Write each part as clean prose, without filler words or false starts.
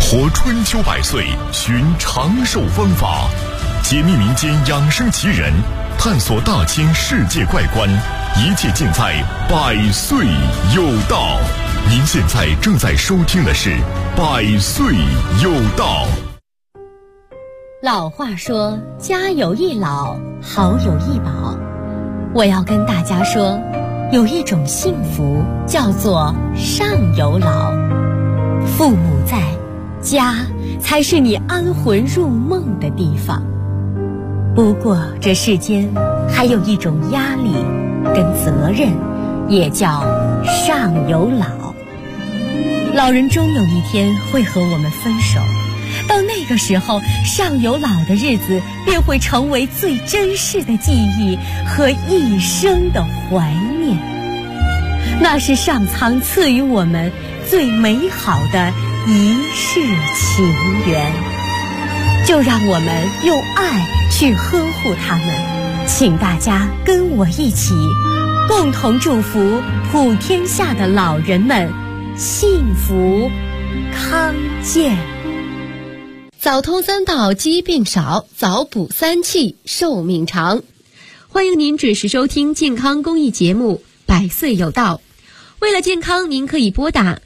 活春秋百岁，寻长寿方法，解密民间养生奇人，探索大千世界怪观，一切尽在百岁有道。您现在正在收听的是百岁有道。 老话说，家有一老，好有一宝。我要跟大家说，有一种幸福叫做上有老。父母在，家才是你安魂入梦的地方。不过这世间还有一种压力跟责任，也叫上有老。老人终有一天会和我们分手，到那个时候，上有老的日子便会成为最珍视的记忆和一生的怀念。那是上苍赐予我们最美好的一世情缘，就让我们用爱去呵护他们。请大家跟我一起，共同祝福普天下的老人们幸福康健。 早通三道，疾病少；早补三气，寿命长。欢迎您准时收听健康公益节目《百岁有道》。为了健康，您可以拨打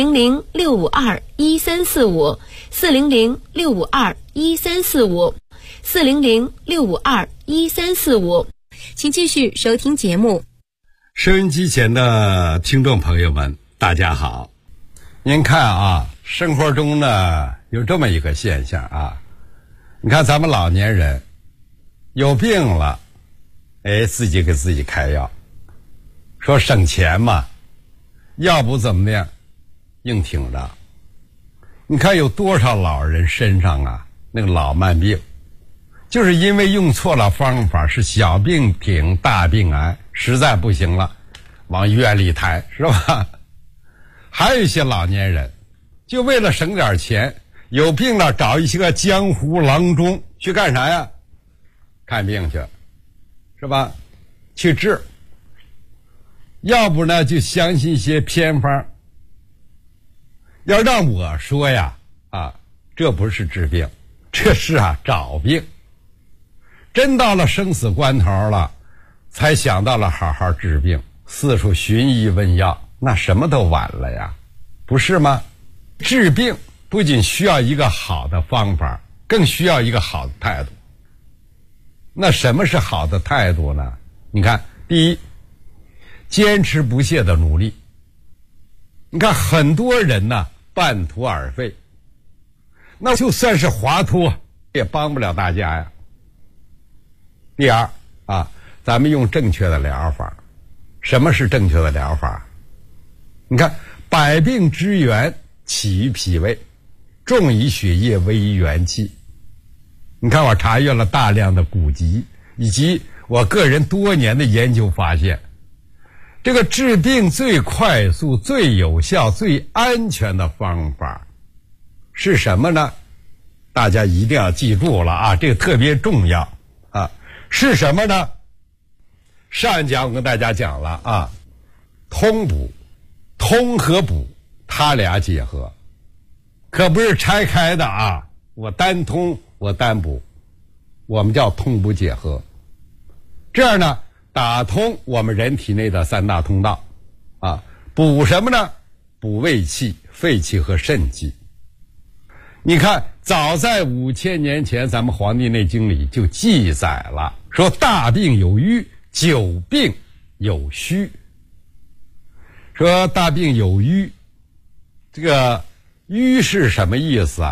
400-652-1345、400-652-1345、400-652-1345。请继续收听节目。 收音机前的听众朋友们，大家好。您看啊，生活中呢有这么一个现象啊，你看咱们老年人有病了，自己给自己开药，说省钱嘛，要不怎么样，硬挺着。你看有多少老人身上啊那个老慢病，就是因为用错了方法，是小病挺大病癌，实在不行了往医院里抬，是吧？还有一些老年人就为了省点钱，有病了找一些个江湖郎中去干啥呀？看病去，是吧？去治。要不呢就相信一些偏方。要让我说呀，这不是治病，这是找病。真到了生死关头了，才想到了好好治病，四处寻医问药，那什么都晚了呀，不是吗？治病不仅需要一个好的方法，更需要一个好的态度。那什么是好的态度呢？你看，第一，坚持不懈的努力。你看很多人呢半途而废，那就算是滑脱也帮不了大家呀。第二咱们用正确的疗法。什么是正确的疗法？你看，百病之源起于脾胃，重于血液，微于元气。你看我查阅了大量的古籍，以及我个人多年的研究发现，这个治病最快速、最有效、最安全的方法是什么呢？大家一定要记住了这个特别重要是什么呢？上一讲我跟大家讲了通补、通和补，它俩结合，可不是拆开的我单通我单补，我们叫通补结合。这样呢，打通我们人体内的三大通道补什么呢？补胃气、肺气和肾气。你看早在5000年前，咱们《黄帝内经》里就记载了，说大病有瘀，久病有虚。说大病有瘀，这个瘀是什么意思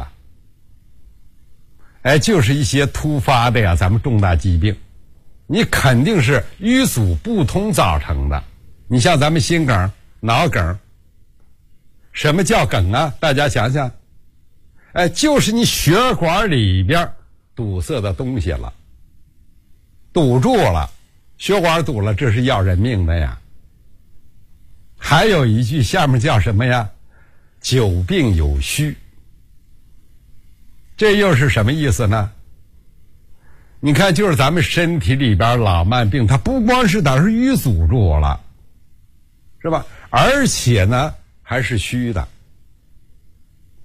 就是一些突发的咱们重大疾病，你肯定是瘀阻不通造成的。你像咱们心梗、脑梗，什么叫梗啊？大家想想，就是你血管里边堵塞的东西了，堵住了，血管堵了，这是要人命的呀。还有一句下面叫什么呀？久病有虚。这又是什么意思呢？你看，就是咱们身体里边老慢病，它不光是等于淤阻住了，是吧？而且呢还是虚的。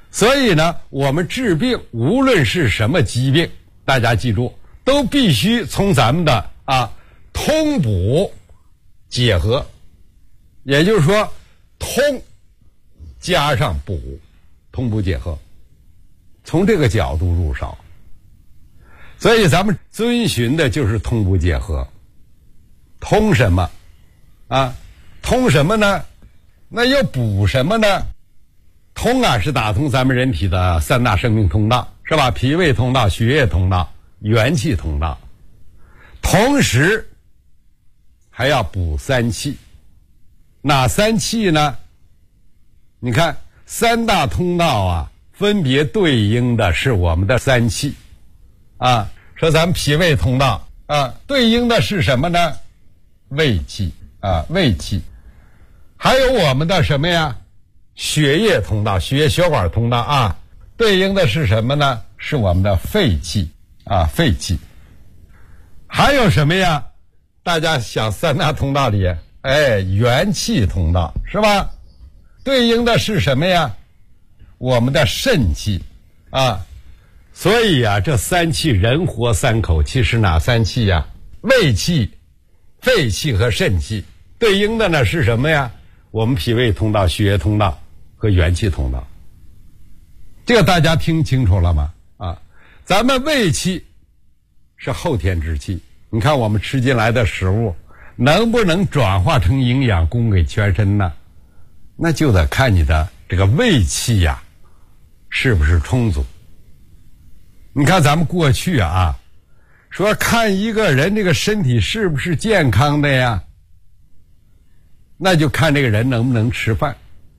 所以呢，我们治病无论是什么疾病，大家记住，都必须从咱们的通补结合，也就是说通加上补，通补结合，从这个角度入手。所以咱们遵循的就是通补结合。通什么通什么呢？那又补什么呢？通是打通咱们人体的三大生命通道，是吧？脾胃通道、血液通道、元气通道，同时还要补三气。哪三气呢？你看三大通道分别对应的是我们的三气说咱们脾胃通道对应的是什么呢？胃气胃气。还有我们的什么呀？血液通道、血液血管通道对应的是什么呢？是我们的肺气肺气。还有什么呀？大家想三大通道里元气通道，是吧？对应的是什么呀？我们的肾气所以这三气人活三口气是哪三气呀？胃气、肺气和肾气。对应的呢是什么呀？我们脾胃通道、血液通道和元气通道。这个大家听清楚了吗？咱们胃气是后天之气，你看我们吃进来的食物能不能转化成营养供给全身呢？那就得看你的这个胃气是不是充足。你看咱们过去说看一个人这个身体是不是健康的呀，那就看这个人能不能吃饭。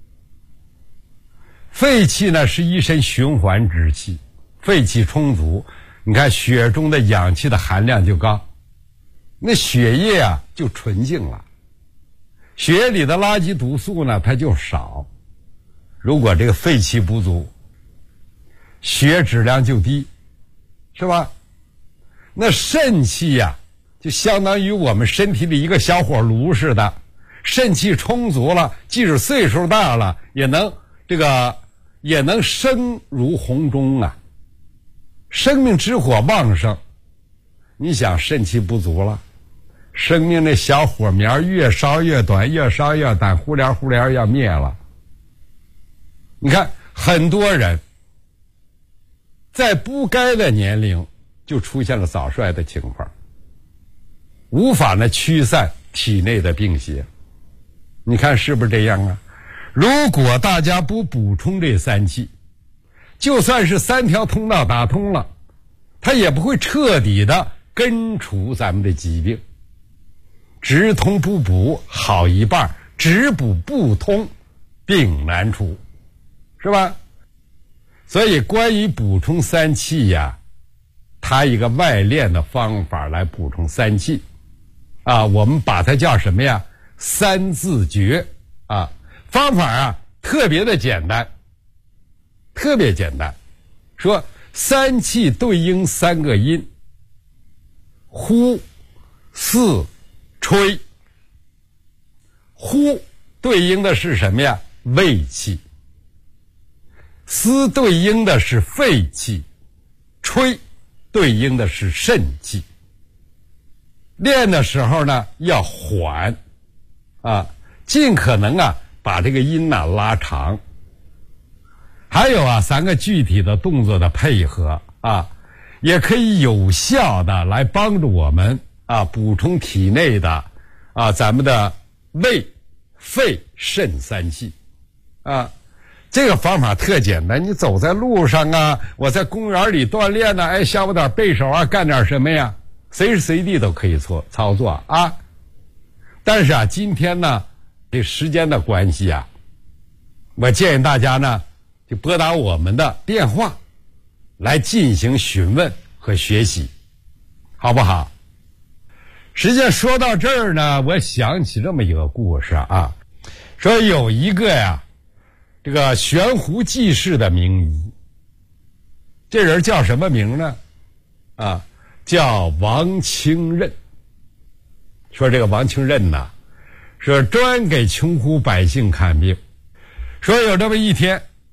肺气呢是一身循环之气，肺气充足，你看血中的氧气的含量就高，那血液就纯净了，血液里的垃圾毒素呢它就少。如果这个肺气不足，血质量就低，是吧？那肾气就相当于我们身体里一个小火炉似的，肾气充足了，即使岁数大了也能生如洪钟生命之火旺盛。你想肾气不足了，生命的小火苗越烧越短，越烧越短，忽连忽连要灭了。你看很多人在不该的年龄就出现了早衰的情况，无法驱散体内的病邪。你看是不是这样如果大家不补充这三气，就算是三条通道打通了，它也不会彻底的根除咱们的疾病。直通不补好一半，只补不通病难除，是吧？所以关于补充三气它一个外练的方法来补充三气我们把它叫什么呀？三字诀方法特别的简单，特别简单。说三气对应三个音，呼、四、吹。呼对应的是什么呀？胃气。思对应的是肺气，吹对应的是肾气。练的时候呢要缓尽可能把这个音拉长。还有三个具体的动作的配合也可以有效的来帮助我们补充体内的咱们的胃、肺、肾三气这个方法特简单，你走在路上我在公园里锻炼下午点背手干点什么呀，随时随地都可以操作但是今天呢这时间的关系我建议大家呢就拨打我们的电话来进行询问和学习，好不好？实际上说到这儿呢，我想起这么一个故事说有一个这个悬壶济世的名医，这人叫什么名呢？叫王清任。说这个王清任说专给穷苦百姓看病。说有这么一天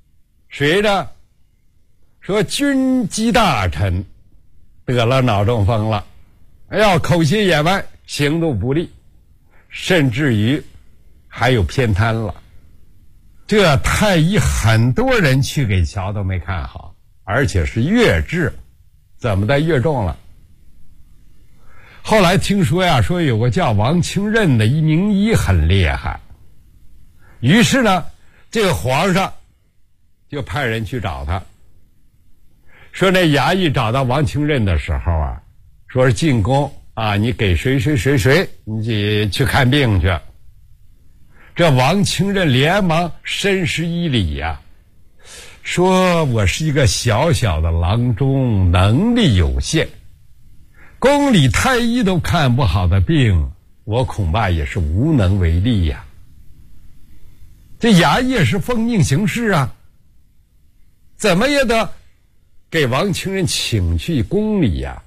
谁呢？说军机大臣得了脑中风了，口斜眼歪，行动不利，甚至于还有偏瘫了。这太医很多人去给瞧都没看好，而且是越治，怎么的越重了。后来听说呀，说有个叫王清任的一名医很厉害，于是呢，这个皇上就派人去找他，说那衙役找到王清任的时候啊，说是进宫啊，你给谁，你去看病去。这王清任连忙深施一礼呀，说我是一个小小的郎中，能力有限，宫里太医都看不好的病，我恐怕也是无能为力呀。这衙役是奉命行事啊，怎么也得给王清任请去宫里呀。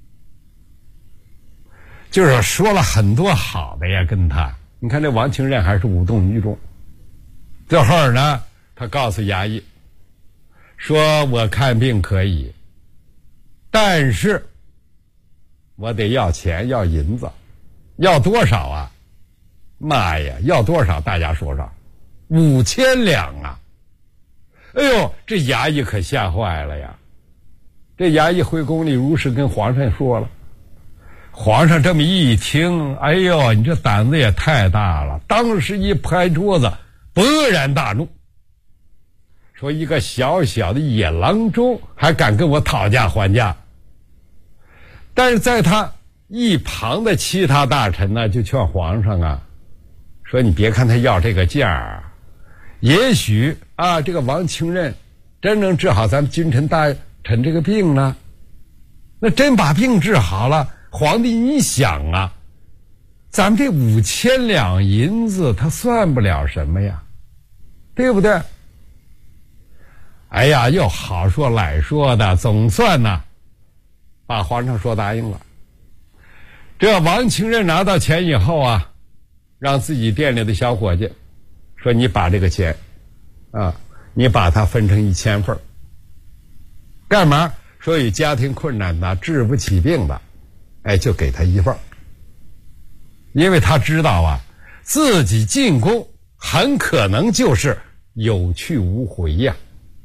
就是说了很多好的呀，跟他。你看这王清任还是无动于衷。这会儿呢，他告诉衙役说，我看病可以，但是我得要钱，要银子。要多少啊？妈呀，要多少？大家说说。5000两啊！哎呦，这衙役可吓坏了呀。这衙役回宫里如实跟皇上说了。皇上这么一听，哎呦，你这胆子也太大了，当时一拍桌子，勃然大怒，说一个小小的野郎中还敢跟我讨价还价。但是在他一旁的其他大臣呢，就劝皇上啊，说你别看他要这个价儿，也许啊，这个王清任真能治好咱们君臣大臣这个病呢。那真把病治好了，皇帝你想啊，咱们这5000两银子他算不了什么呀，对不对？哎呀，又好说赖说的，总算呢把皇上说答应了。这王清任拿到钱以后啊，让自己店里的小伙计说，你把这个钱啊，你把它分成1000份，干嘛？说有家庭困难的，治不起病的，就给他1份。因为他知道啊，自己进宫很可能就是有去无回呀。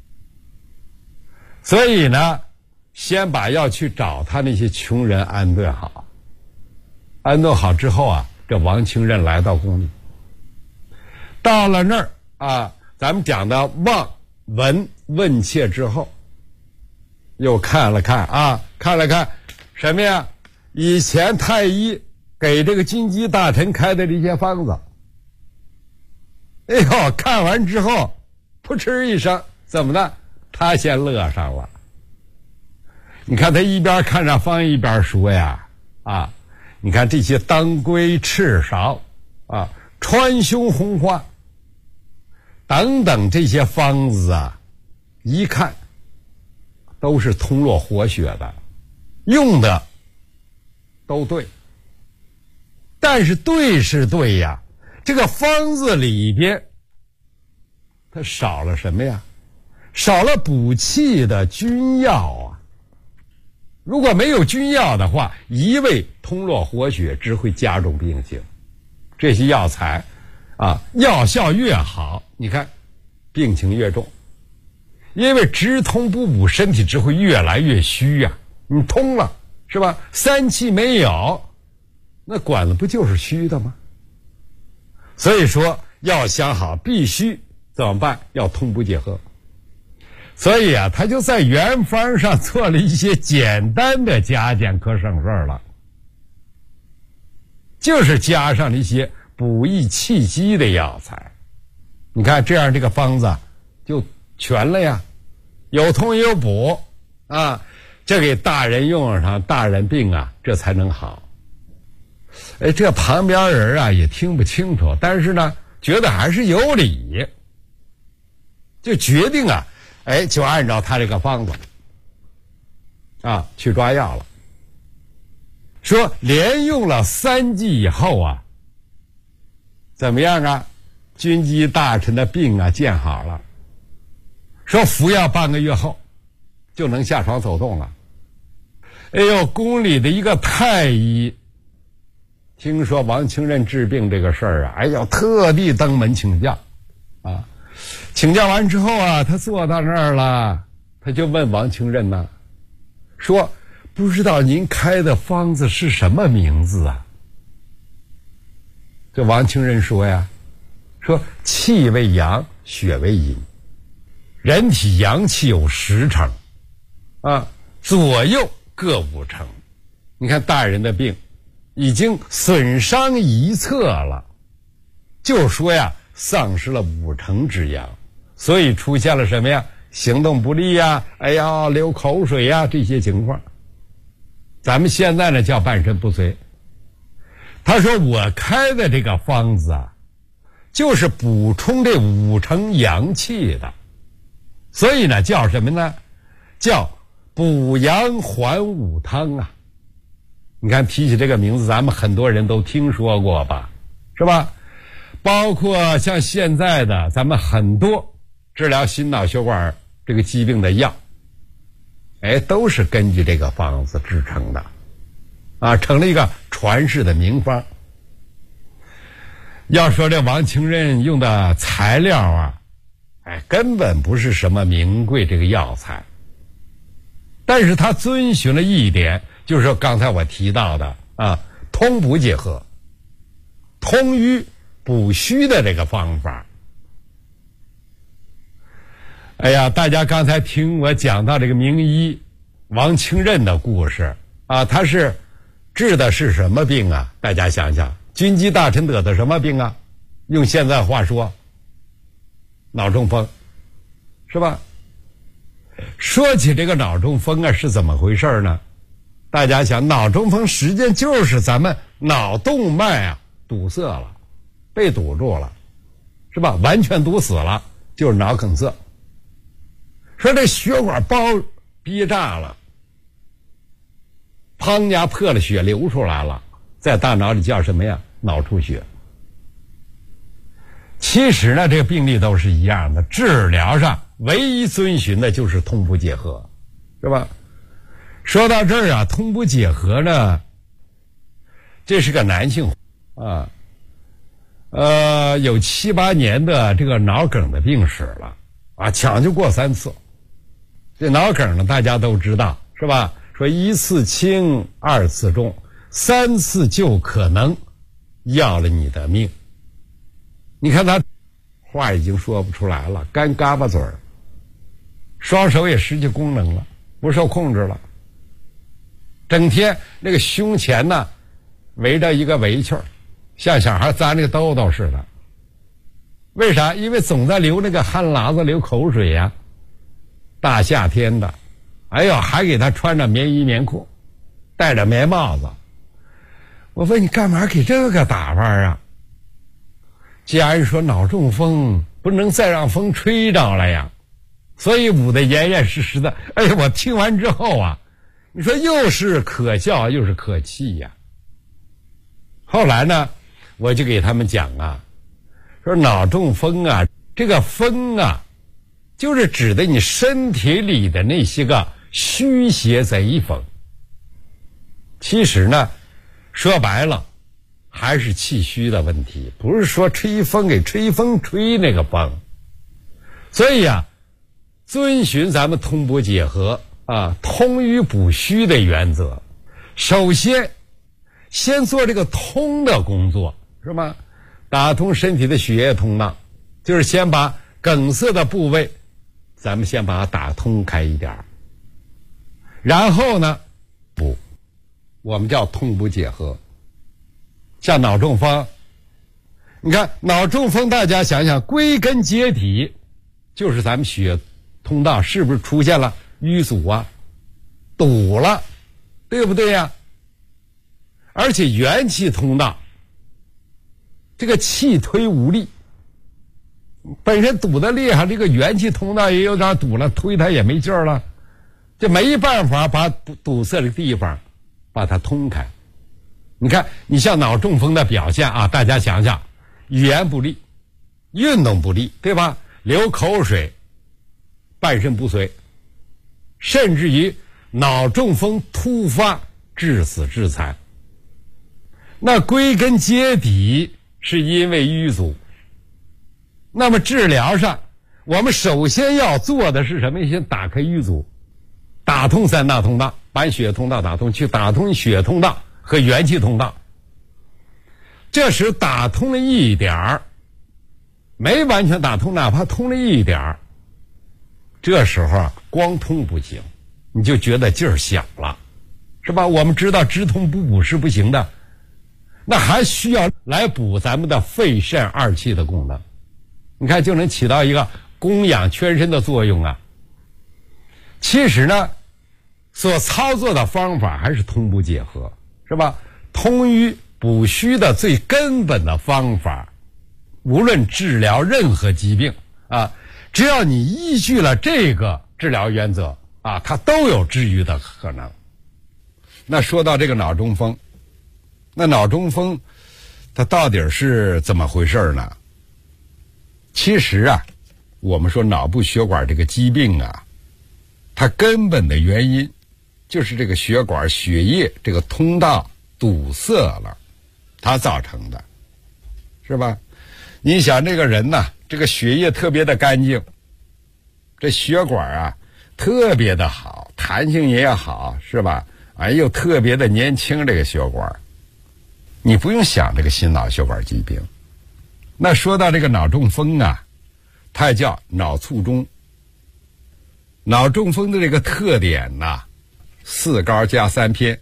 所以呢，先把要去找他那些穷人安顿好。安顿好之后啊，这王清任来到宫里，到了那儿啊，咱们讲的望闻问切之后，又看了看什么呀？以前太医给这个军机大臣开的这些方子。哎呦，看完之后扑哧一声，怎么的？他先乐上了。你看他一边看着方一边说呀，啊，你看这些当归、赤芍啊、川芎、红花等等这些方子啊，一看都是通络活血的，用的都对。但是对是对呀，这个方子里边它少了什么呀？少了补气的君药啊。如果没有君药的话，一味通络活血只会加重病情。这些药材啊，药效越好，你看病情越重。因为直通不补，身体只会越来越虚呀。你通了是吧？三气没有，那管子不就是虚的吗？所以说要想好，必须怎么办？要通补结合。所以啊，他就在原方上做了一些简单的加减，可省事儿了。就是加上了一些补益气机的药材。你看这样这个方子就全了呀，有通有补啊，这给大人用上，大人病啊这才能好。这旁边人啊也听不清楚，但是呢觉得还是有理，就决定啊就按照他这个方子啊去抓药了。说连用了3剂以后啊，怎么样啊？军机大臣的病啊见好了。 说服药半个月后就能下床走动了。哎呦，宫里的一个太医听说王清任治病这个事儿啊，哎呦，特地登门请教啊。请教完之后啊，他坐到那儿了，他就问王清任呢，说不知道您开的方子是什么名字啊？这王清任说呀，说气为阳，血为阴，人体阳气有10成啊，左右各5成。你看大人的病已经损伤一侧了，就说呀丧失了5成之阳，所以出现了什么呀？行动不利呀，哎呀，流口水呀，这些情况。咱们现在呢叫半身不遂。他说我开的这个方子啊，就是补充这5成阳气的，所以呢叫什么呢？叫补阳还武汤啊。你看提起这个名字，咱们很多人都听说过吧，是吧？包括像现在的咱们很多治疗心脑血管这个疾病的药，哎，都是根据这个方子制成的啊，成了一个传世的名方。要说这王清任用的材料啊，哎，根本不是什么名贵这个药材，但是他遵循了一点，就是说刚才我提到的啊，通补结合，通瘀补虚的这个方法。哎呀，大家刚才听我讲到这个名医王清任的故事啊，他是治的是什么病啊？大家想想，军机大臣得的什么病啊？用现在话说，脑中风，是吧？说起这个脑中风啊，是怎么回事呢？大家想，脑中风实际上就是咱们脑动脉啊堵塞了，被堵住了，是吧？完全堵死了，就是脑梗塞。说这血管包憋炸了，砰家破了，血流出来了，在大脑里叫什么呀？脑出血。其实呢，这个病例都是一样的，治疗上唯一遵循的就是通补结合，是吧？说到这儿啊，通补结合呢，这是个男性啊，有7、8年的这个脑梗的病史了啊，抢救过3次。这脑梗呢，大家都知道，是吧？说1次轻，2次重，3次就可能要了你的命。你看他话已经说不出来了，干嘎巴嘴儿，双手也失去功能了，不受控制了，整天那个胸前呢围着一个围裙，像小孩扎那个兜兜似的。为啥？因为总在流那个汗喇子，流口水呀。大夏天的，哎呦，还给他穿着棉衣棉裤，戴着棉帽子。我问你干嘛给这个打扮啊？家人说脑中风不能再让风吹着了呀，所以捂得严严实实的。哎呀，我听完之后啊，你说又是可笑又是可气呀。后来呢，我就给他们讲啊，说脑中风啊，这个风啊，就是指的你身体里的那些个虚邪贼风。其实呢，说白了还是气虚的问题，不是说吹风给吹风吹那个风。所以啊，遵循咱们通补结合啊，通瘀补虚的原则，首先做这个通的工作，是吧？打通身体的血液通道，就是先把梗塞的部位咱们先把它打通开一点，然后呢补，我们叫通补结合。像脑中风，你看脑中风，大家想想，归根结底就是咱们血通道是不是出现了淤阻啊，堵了，对不对呀？而且元气通道这个气推无力，本身堵得厉害，这个元气通道也有点堵了，推它也没劲儿了，就没办法把堵塞的地方把它通开。你看，你像脑中风的表现啊，大家想想，语言不利，运动不利，对吧？流口水， 半身不遂，甚至于脑中风突发致死致残。那归根结底是因为淤阻。那么治疗上，我们首先要做的是什么？先打开淤阻，打通三大通道，把血通道打通，去打通血通道和元气通道。这时打通了一点儿，没完全打通，哪怕通了一点儿，这时候啊，光通不行，你就觉得劲儿小了，是吧？我们知道直通不补是不行的，那还需要来补咱们的肺肾二气的功能，你看就能起到一个供养全身的作用啊。其实呢，所操作的方法还是通补结合，是吧？通淤补虚的最根本的方法，无论治疗任何疾病啊，只要你依据了这个治疗原则啊，它都有治愈的可能。那说到这个脑中风，那脑中风它到底是怎么回事呢？其实啊，我们说脑部血管这个疾病啊，它根本的原因就是这个血管血液这个通道堵塞了，它造成的，是吧？你想这个人呐，这个血液特别的干净，这血管啊特别的好，弹性也好，是吧？又特别的年轻，这个血管，你不用想这个心脑血管疾病。那说到这个脑中风啊，它也叫脑卒中。脑中风的这个特点呐，4高加3偏。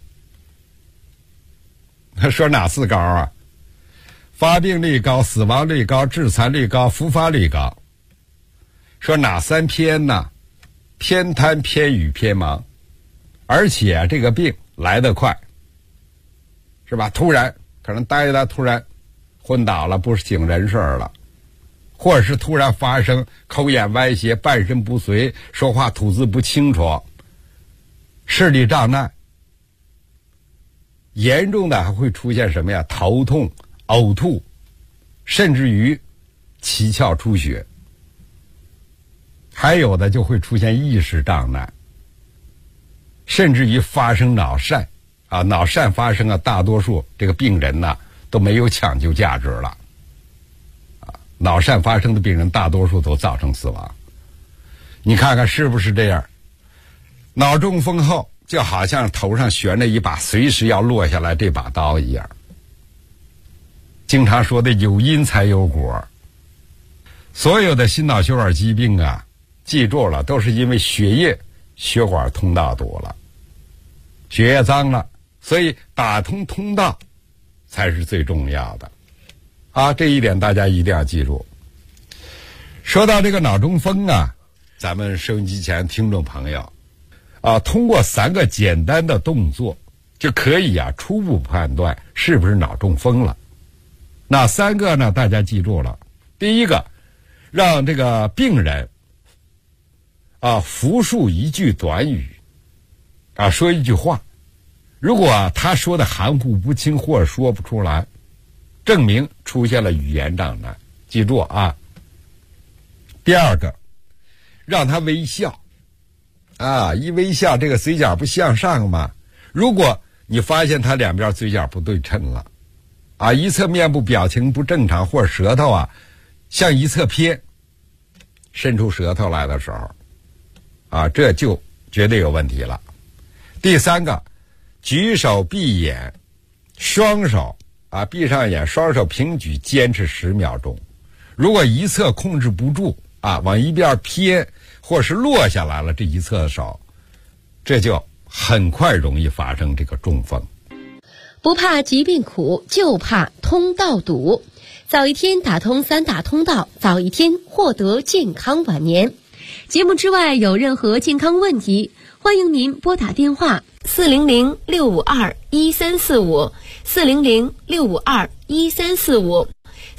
他说哪4高啊？发病率高，死亡率高，致残率高，复发率高。说哪3偏呢？偏瘫、偏语、偏盲。而且啊，这个病来得快，是吧？突然可能待着突然昏倒了，不是省人事了，或者是突然发生口眼歪斜、半身不遂、说话吐字不清楚、视力障碍。严重的还会出现什么呀？头痛、呕吐，甚至于七窍出血。还有的就会出现意识障碍，甚至于发生脑疝啊！脑疝发生啊，大多数这个病人呢都没有抢救价值了啊！脑疝发生的病人大多数都造成死亡。你看看是不是这样？脑中风后就好像头上悬着一把随时要落下来这把刀一样。经常说的有因才有果，所有的心脑血管疾病啊，记住了，都是因为血管通道堵了，血液脏了，所以打通通道才是最重要的啊！这一点大家一定要记住。说到这个脑中风啊，咱们收音机前听众朋友啊，通过3个简单的动作就可以啊初步判断是不是脑中风了。哪3个呢？大家记住了。第一个，让这个病人啊复述一句短语啊，说一句话。如果他说的含糊不清或者说不出来，证明出现了语言障碍。记住啊。第二个，让他微笑啊，一微笑这个嘴角不向上吗？如果你发现他两边嘴角不对称了啊，一侧面部表情不正常，或者舌头啊向一侧偏，伸出舌头来的时候啊，这就绝对有问题了。第3个，举手闭眼，双手啊闭上眼，双手平举，坚持10秒钟。如果一侧控制不住啊，往一边偏或是落下来了这一侧的手，这就很快容易发生这个中风。 不怕疾病苦，就怕通道堵。早一天打通3大通道，早一天获得健康晚年。节目之外有任何健康问题，欢迎您拨打电话400-652-1345 400-652-1345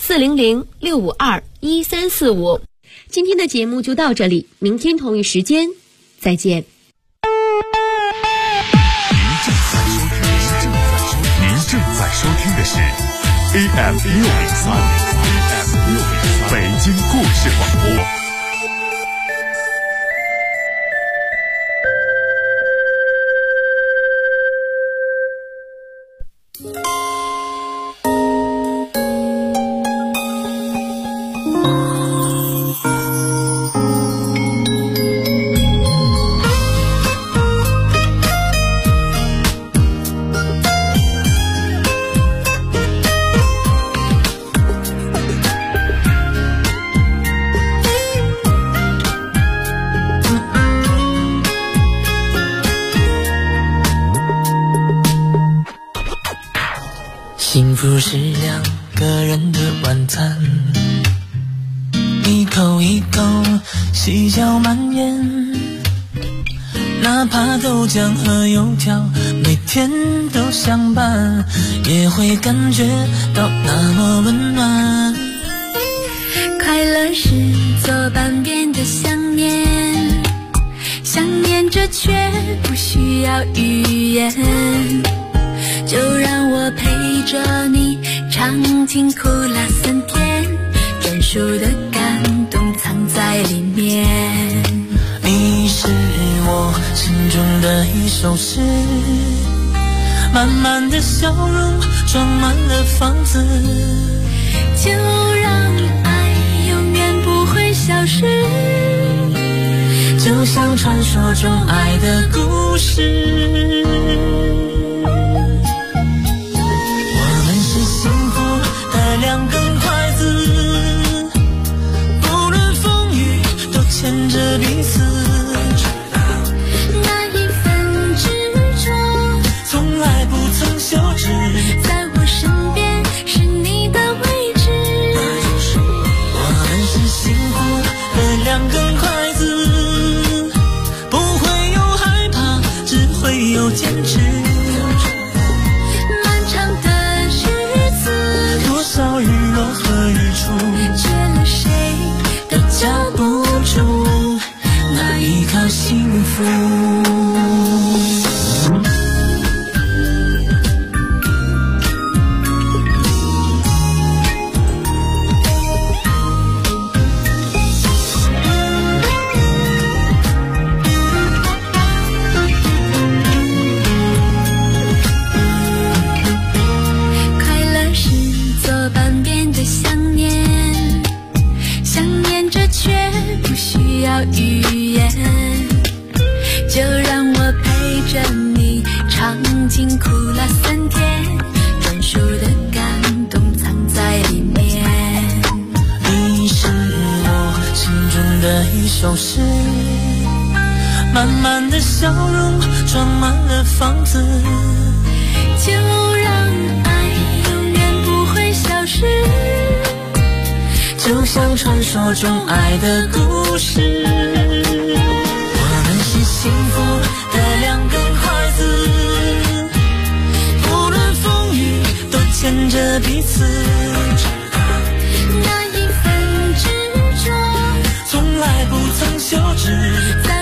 400-652-1345。今天的节目就到这里，明天同一时间再见。 您正在收听的是 AM603 北京故事广播。 幸福是两个人的晚餐，一口一口细嚼慢咽，哪怕豆浆和油条每天都相伴，也会感觉到那么温暖。 快乐是左半边的想念，想念着却不需要语言，就让我陪着你尝尽苦辣酸甜，专属的感动藏在里面。 你是我心中的一首诗，满满的笑容装满了房子， 就让爱永远不会消失， 就像传说中爱的故事。幸福的两根筷子，不论风雨都牵着彼此， 那一份执着从来不曾休止， 在我身边是你的位置。 我们是幸福的两根筷子，不会有害怕，只会有坚持。日落和日出， 缺了谁都交不出那一口幸福。 语言，就让我陪着你尝尽苦辣酸甜，专属的感动藏在里面。 你是我心中的一首诗，满满的笑容装满了房子， 就让爱永远不会消失， 就像传说中爱的故事。我们是幸福的两根筷子，不论风雨都牵着彼此， 那一份执着从来不曾休止， 在